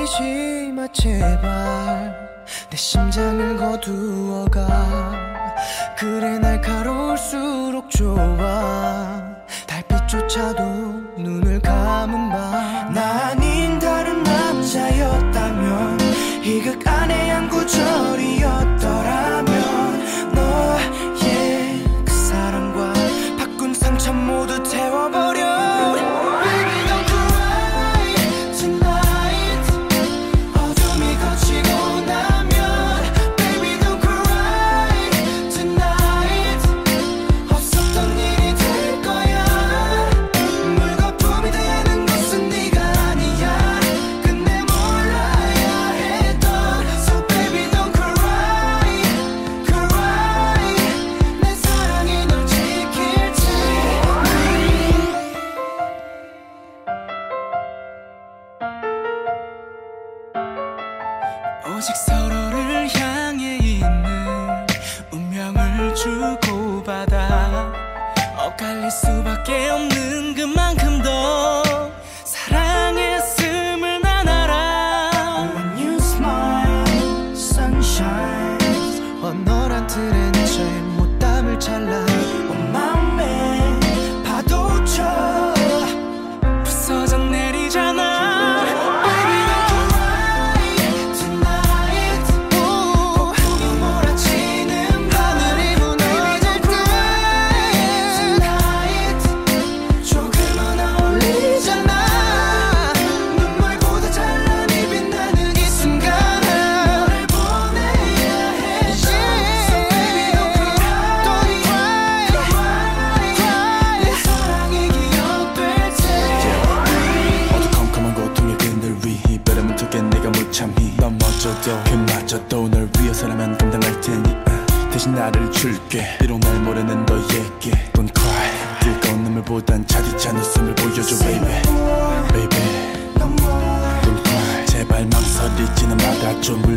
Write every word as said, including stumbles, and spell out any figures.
울리지 마 제발 내 심장을 거두어가 그래 날카로울수록 좋아 달빛조차도 눈을 감은 밤 나 아닌 다른 남자였다면 이 극 안에 한 구절이었더라면 너의 그 사랑과 바꾼 상처 모두 태워버려 오직 서로를 향해 있는 운명을 주고받아 엇갈릴 수밖에 없는 그만큼 더 사랑했음을 난 알아. When you smile, sunshine 원활한 틀엔 채 못담을 찰나 온 맘에 파도쳐 부서져 내리잖아. 그마저도 널 위해서라면 감당할 테니 uh, 대신 나를 줄게 비록 날 모르는 너에게 Don't cry 뜨거운 눈물보단 차디찬 웃음을 보여줘 baby baby Don't cry 제발 망설이지는 말아줘.